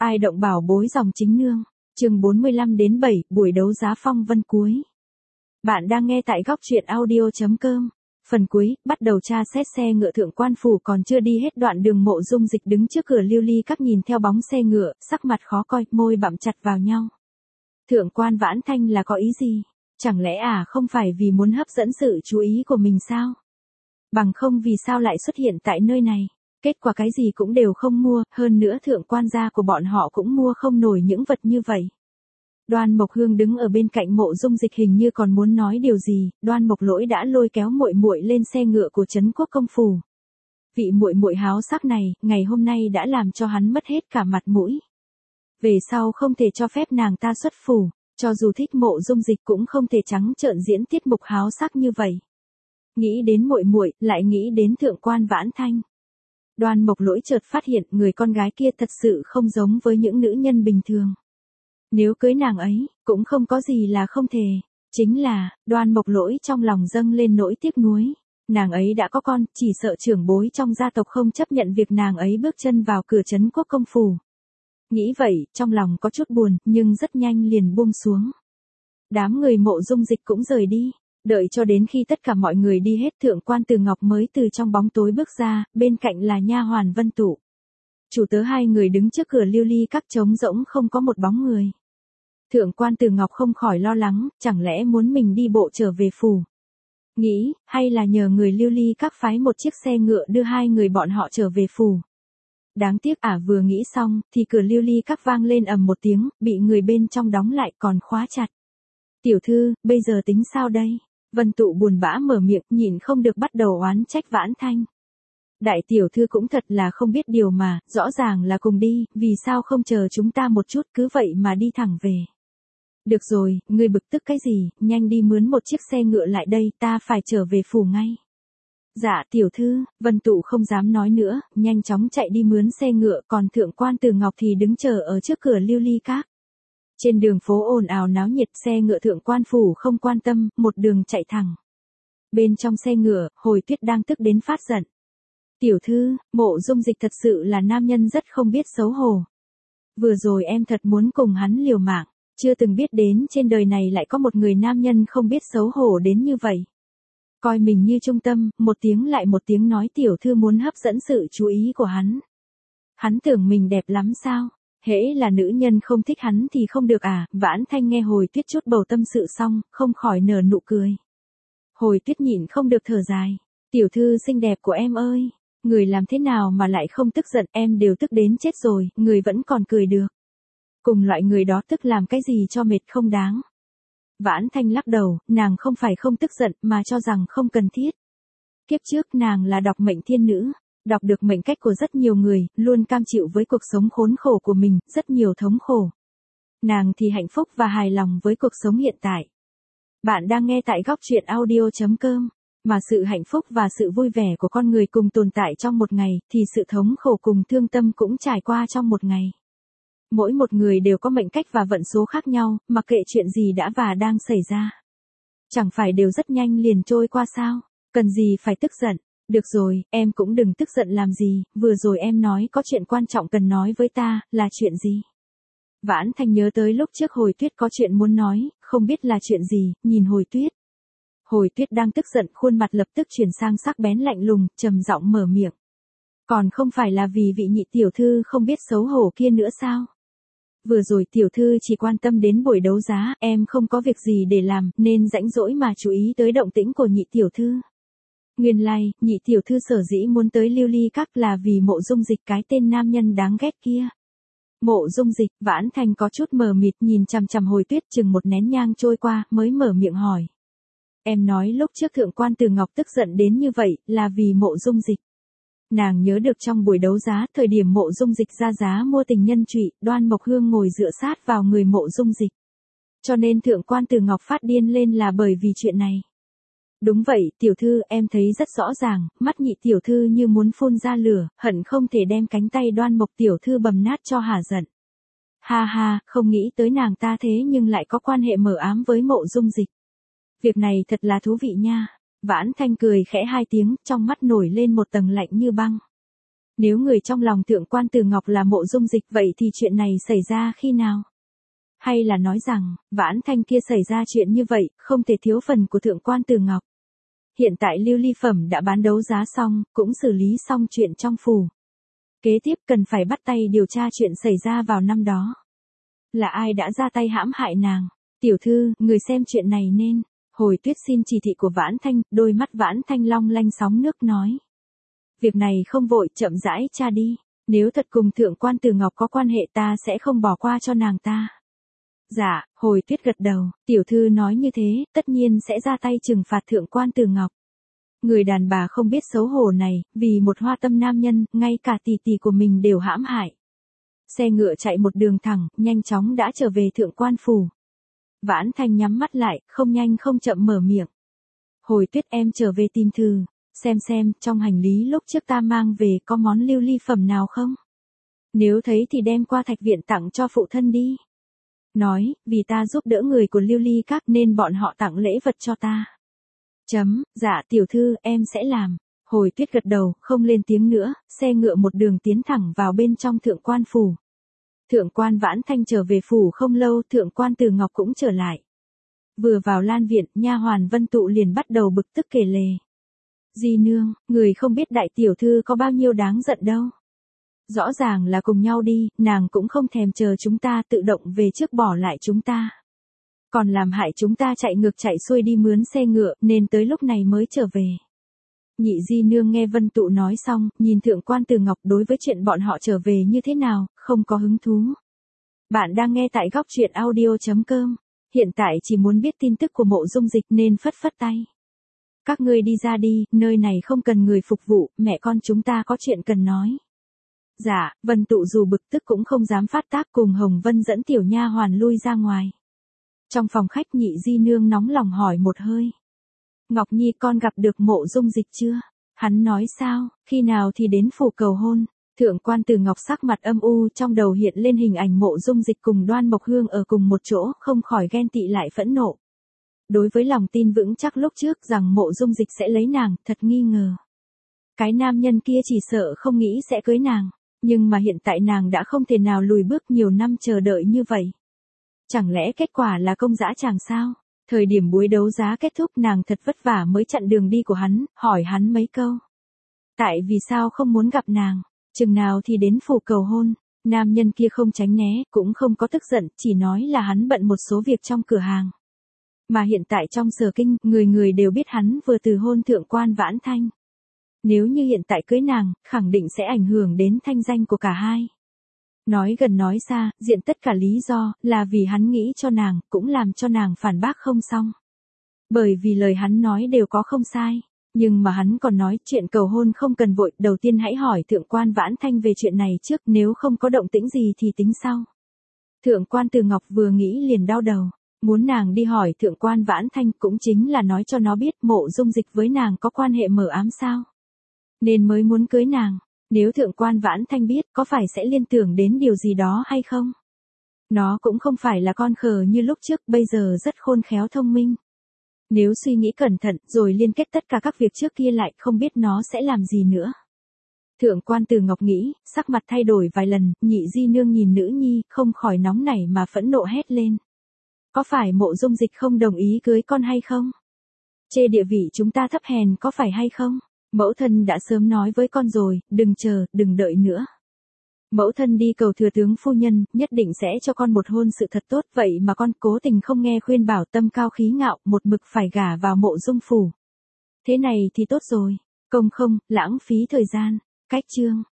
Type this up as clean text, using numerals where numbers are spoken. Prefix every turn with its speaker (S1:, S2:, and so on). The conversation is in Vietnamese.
S1: Ai động bảo bối dòng chính nương. Chương 45 đến 7, buổi đấu giá phong vân cuối. Bạn đang nghe tại góc truyện audio.com. Phần cuối, bắt đầu tra xét xe ngựa Thượng Quan Phủ còn chưa đi hết đoạn đường. Mộ Dung Dịch đứng trước cửa Lưu Ly Các nhìn theo bóng xe ngựa, sắc mặt khó coi, môi bặm chặt vào nhau. Thượng Quan Vãn Thanh là có ý gì? Chẳng lẽ không phải vì muốn hấp dẫn sự chú ý của mình sao? Bằng không vì sao lại xuất hiện tại nơi này? Kết quả cái gì cũng đều không mua, hơn nữa thượng quan gia của bọn họ cũng mua không nổi những vật như vậy. Đoan Mộc Hương đứng ở bên cạnh Mộ Dung Dịch hình như còn muốn nói điều gì, Đoan Mộc Lỗi đã lôi kéo muội muội lên xe ngựa của Trấn Quốc công phủ. Vị muội muội háo sắc này, ngày hôm nay đã làm cho hắn mất hết cả mặt mũi. Về sau không thể cho phép nàng ta xuất phủ, cho dù thích Mộ Dung Dịch cũng không thể trắng trợn diễn tiết mục háo sắc như vậy. Nghĩ đến muội muội, lại nghĩ đến thượng quan Vãn Thanh. Đoan Mộc Lỗi chợt phát hiện người con gái kia thật sự không giống với những nữ nhân bình thường. Nếu cưới nàng ấy, cũng không có gì là không thể. Chính là, Đoan Mộc Lỗi trong lòng dâng lên nỗi tiếc nuối. Nàng ấy đã có con, chỉ sợ trưởng bối trong gia tộc không chấp nhận việc nàng ấy bước chân vào cửa Trấn Quốc công phủ. Nghĩ vậy, trong lòng có chút buồn, nhưng rất nhanh liền buông xuống. Đám người Mộ Dung Dịch cũng rời đi. Đợi cho đến khi tất cả mọi người đi hết, thượng quan Từ Ngọc mới từ trong bóng tối bước ra, bên cạnh là nha hoàn Vân Tụ. Chủ tớ hai người đứng trước cửa Lưu Ly Các trống rỗng không có một bóng người. Thượng quan Từ Ngọc không khỏi lo lắng, chẳng lẽ muốn mình đi bộ trở về phủ. Nghĩ, hay là nhờ người Lưu Ly Các phái một chiếc xe ngựa đưa hai người bọn họ trở về phủ. Đáng tiếc vừa nghĩ xong, thì cửa Lưu Ly Các vang lên ầm một tiếng, bị người bên trong đóng lại còn khóa chặt. Tiểu thư, bây giờ tính sao đây? Vân Tụ buồn bã mở miệng, nhịn không được bắt đầu oán trách Vãn Thanh. Đại tiểu thư cũng thật là không biết điều mà, rõ ràng là cùng đi, vì sao không chờ chúng ta một chút, cứ vậy mà đi thẳng về. Được rồi, ngươi bực tức cái gì, nhanh đi mướn một chiếc xe ngựa lại đây, ta phải trở về phủ ngay. Dạ tiểu thư, Vân Tụ không dám nói nữa, nhanh chóng chạy đi mướn xe ngựa, còn thượng quan Từ Ngọc thì đứng chờ ở trước cửa Lưu Ly Các. Trên đường phố ồn ào náo nhiệt, xe ngựa thượng quan phủ không quan tâm, một đường chạy thẳng. Bên trong xe ngựa, Hồi Tuyết đang tức đến phát giận. Tiểu thư, Mộ Dung Dịch thật sự là nam nhân rất không biết xấu hổ. Vừa rồi em thật muốn cùng hắn liều mạng, chưa từng biết đến trên đời này lại có một người nam nhân không biết xấu hổ đến như vậy. Coi mình như trung tâm, một tiếng lại một tiếng nói tiểu thư muốn hấp dẫn sự chú ý của hắn. Hắn tưởng mình đẹp lắm sao? Hễ là nữ nhân không thích hắn thì không được Vãn Thanh nghe Hồi Tuyết chút bầu tâm sự xong, không khỏi nở nụ cười. Hồi Tuyết nhịn không được thở dài. Tiểu thư xinh đẹp của em ơi, người làm thế nào mà lại không tức giận, em đều tức đến chết rồi, người vẫn còn cười được. Cùng loại người đó tức làm cái gì cho mệt không đáng. Vãn Thanh lắc đầu, nàng không phải không tức giận mà cho rằng không cần thiết. Kiếp trước nàng là đọc mệnh thiên nữ. Đọc được mệnh cách của rất nhiều người, luôn cam chịu với cuộc sống khốn khổ của mình, rất nhiều thống khổ. Nàng thì hạnh phúc và hài lòng với cuộc sống hiện tại. Bạn đang nghe tại góc truyện audio.com, mà sự hạnh phúc và sự vui vẻ của con người cùng tồn tại trong một ngày, thì sự thống khổ cùng thương tâm cũng trải qua trong một ngày. Mỗi một người đều có mệnh cách và vận số khác nhau, mặc kệ chuyện gì đã và đang xảy ra. Chẳng phải đều rất nhanh liền trôi qua sao, cần gì phải tức giận. Được rồi, em cũng đừng tức giận làm gì, vừa rồi em nói có chuyện quan trọng cần nói với ta, là chuyện gì? Vãn Thanh nhớ tới lúc trước Hồi Tuyết có chuyện muốn nói, không biết là chuyện gì, nhìn Hồi Tuyết. Hồi Tuyết đang tức giận, khuôn mặt lập tức chuyển sang sắc bén lạnh lùng, trầm giọng mở miệng. Còn không phải là vì vị nhị tiểu thư không biết xấu hổ kia nữa sao? Vừa rồi tiểu thư chỉ quan tâm đến buổi đấu giá, em không có việc gì để làm, nên rãnh rỗi mà chú ý tới động tĩnh của nhị tiểu thư. Nguyên lai, nhị tiểu thư sở dĩ muốn tới Lưu Ly Các là vì Mộ Dung Dịch, cái tên nam nhân đáng ghét kia. Mộ Dung Dịch, Vãn Thanh có chút mờ mịt nhìn chằm chằm Hồi Tuyết, chừng một nén nhang trôi qua, mới mở miệng hỏi. Em nói lúc trước thượng quan Từ Ngọc tức giận đến như vậy, là vì Mộ Dung Dịch. Nàng nhớ được trong buổi đấu giá, thời điểm Mộ Dung Dịch ra giá mua tình nhân trụy, Đoan Mộc Hương ngồi dựa sát vào người Mộ Dung Dịch. Cho nên thượng quan Từ Ngọc phát điên lên là bởi vì chuyện này. Đúng vậy, tiểu thư, em thấy rất rõ ràng, mắt nhị tiểu thư như muốn phun ra lửa, hận không thể đem cánh tay Đoan Mộc tiểu thư bầm nát cho hả giận. Ha ha, không nghĩ tới nàng ta thế nhưng lại có quan hệ mờ ám với Mộ Dung Dịch. Việc này thật là thú vị nha. Vãn Thanh cười khẽ hai tiếng, trong mắt nổi lên một tầng lạnh như băng. Nếu người trong lòng thượng quan Từ Ngọc là Mộ Dung Dịch vậy thì chuyện này xảy ra khi nào? Hay là nói rằng, Vãn Thanh kia xảy ra chuyện như vậy, không thể thiếu phần của thượng quan Từ Ngọc. Hiện tại lưu ly phẩm đã bán đấu giá xong, cũng xử lý xong chuyện trong phủ. Kế tiếp cần phải bắt tay điều tra chuyện xảy ra vào năm đó. Là ai đã ra tay hãm hại nàng? Tiểu thư, người xem chuyện này nên. Hồi Tuyết xin chỉ thị của Vãn Thanh, đôi mắt Vãn Thanh long lanh sóng nước nói. Việc này không vội, chậm rãi tra đi. Nếu thật cùng thượng quan Từ Ngọc có quan hệ ta sẽ không bỏ qua cho nàng ta. Dạ, Hồi Tuyết gật đầu, tiểu thư nói như thế, tất nhiên sẽ ra tay trừng phạt thượng quan Từ Ngọc. Người đàn bà không biết xấu hổ này, vì một hoa tâm nam nhân, ngay cả tỷ tỷ của mình đều hãm hại. Xe ngựa chạy một đường thẳng, nhanh chóng đã trở về thượng quan phủ. Vãn Thanh nhắm mắt lại, không nhanh không chậm mở miệng. Hồi Tuyết em trở về tìm thư, xem, trong hành lý lúc trước ta mang về có món lưu ly phẩm nào không? Nếu thấy thì đem qua thạch viện tặng cho phụ thân đi. Nói, vì ta giúp đỡ người của lưu ly các nên bọn họ tặng lễ vật cho ta. Dạ tiểu thư, em sẽ làm. Hồi Tuyết gật đầu, không lên tiếng nữa, xe ngựa một đường tiến thẳng vào bên trong thượng quan phủ. Thượng quan Vãn Thanh trở về phủ không lâu, thượng quan Từ Ngọc cũng trở lại. Vừa vào lan viện, nha hoàn Vân Tụ liền bắt đầu bực tức kể lể. Di nương, người không biết đại tiểu thư có bao nhiêu đáng giận đâu. Rõ ràng là cùng nhau đi, nàng cũng không thèm chờ chúng ta tự động về trước bỏ lại chúng ta. Còn làm hại chúng ta chạy ngược chạy xuôi đi mướn xe ngựa, nên tới lúc này mới trở về. Nhị di nương nghe Vân Tụ nói xong, nhìn thượng quan Từ Ngọc đối với chuyện bọn họ trở về như thế nào, không có hứng thú. Bạn đang nghe tại góc truyện audio.com. Hiện tại chỉ muốn biết tin tức của Mộ Dung Dịch nên phất phất tay. Các ngươi đi ra đi, nơi này không cần người phục vụ, mẹ con chúng ta có chuyện cần nói. Dạ, Vân Tụ dù bực tức cũng không dám phát tác, cùng Hồng Vân dẫn tiểu nha hoàn lui ra ngoài. Trong phòng khách nhị di nương nóng lòng hỏi một hơi. Ngọc Nhi con gặp được Mộ Dung Dịch chưa? Hắn nói sao, khi nào thì đến phủ cầu hôn? Thượng quan Từ Ngọc sắc mặt âm u, trong đầu hiện lên hình ảnh Mộ Dung Dịch cùng Đoan Mộc Hương ở cùng một chỗ, không khỏi ghen tị lại phẫn nộ. Đối với lòng tin vững chắc lúc trước rằng Mộ Dung Dịch sẽ lấy nàng, thật nghi ngờ. Cái nam nhân kia chỉ sợ không nghĩ sẽ cưới nàng, nhưng mà hiện tại nàng đã không thể nào lùi bước nhiều năm chờ đợi như vậy. Chẳng lẽ kết quả là công dã tràng sao? Thời điểm buổi đấu giá kết thúc nàng thật vất vả mới chặn đường đi của hắn, hỏi hắn mấy câu. Tại vì sao không muốn gặp nàng, chừng nào thì đến phủ cầu hôn, nam nhân kia không tránh né, cũng không có tức giận, chỉ nói là hắn bận một số việc trong cửa hàng. Mà hiện tại trong Sở Kinh, người người đều biết hắn vừa từ hôn thượng quan Vãn Thanh. Nếu như hiện tại cưới nàng, khẳng định sẽ ảnh hưởng đến thanh danh của cả hai. Nói gần nói xa, diện tất cả lý do, là vì hắn nghĩ cho nàng, cũng làm cho nàng phản bác không xong. Bởi vì lời hắn nói đều có không sai. Nhưng mà hắn còn nói chuyện cầu hôn không cần vội, đầu tiên hãy hỏi thượng quan Vãn Thanh về chuyện này trước, nếu không có động tĩnh gì thì tính sau. Thượng quan Từ Ngọc vừa nghĩ liền đau đầu. Muốn nàng đi hỏi thượng quan Vãn Thanh cũng chính là nói cho nó biết Mộ Dung Dịch với nàng có quan hệ mờ ám sao. Nên mới muốn cưới nàng. Nếu thượng quan Vãn Thanh biết có phải sẽ liên tưởng đến điều gì đó hay không? Nó cũng không phải là con khờ như lúc trước, bây giờ rất khôn khéo thông minh. Nếu suy nghĩ cẩn thận rồi liên kết tất cả các việc trước kia lại, không biết nó sẽ làm gì nữa. Thượng quan Từ Ngọc nghĩ, sắc mặt thay đổi vài lần, nhị di nương nhìn nữ nhi, không khỏi nóng nảy mà phẫn nộ hét lên. Có phải Mộ Dung Dịch không đồng ý cưới con hay không? Chê địa vị chúng ta thấp hèn có phải hay không? Mẫu thân đã sớm nói với con rồi, đừng chờ, đừng đợi nữa. Mẫu thân đi cầu thừa tướng phu nhân, nhất định sẽ cho con một hôn sự thật tốt, vậy mà con cố tình không nghe khuyên bảo, tâm cao khí ngạo, một mực phải gả vào Mộ Dung phủ. Thế này thì tốt rồi, công không, lãng phí thời gian. Cách chương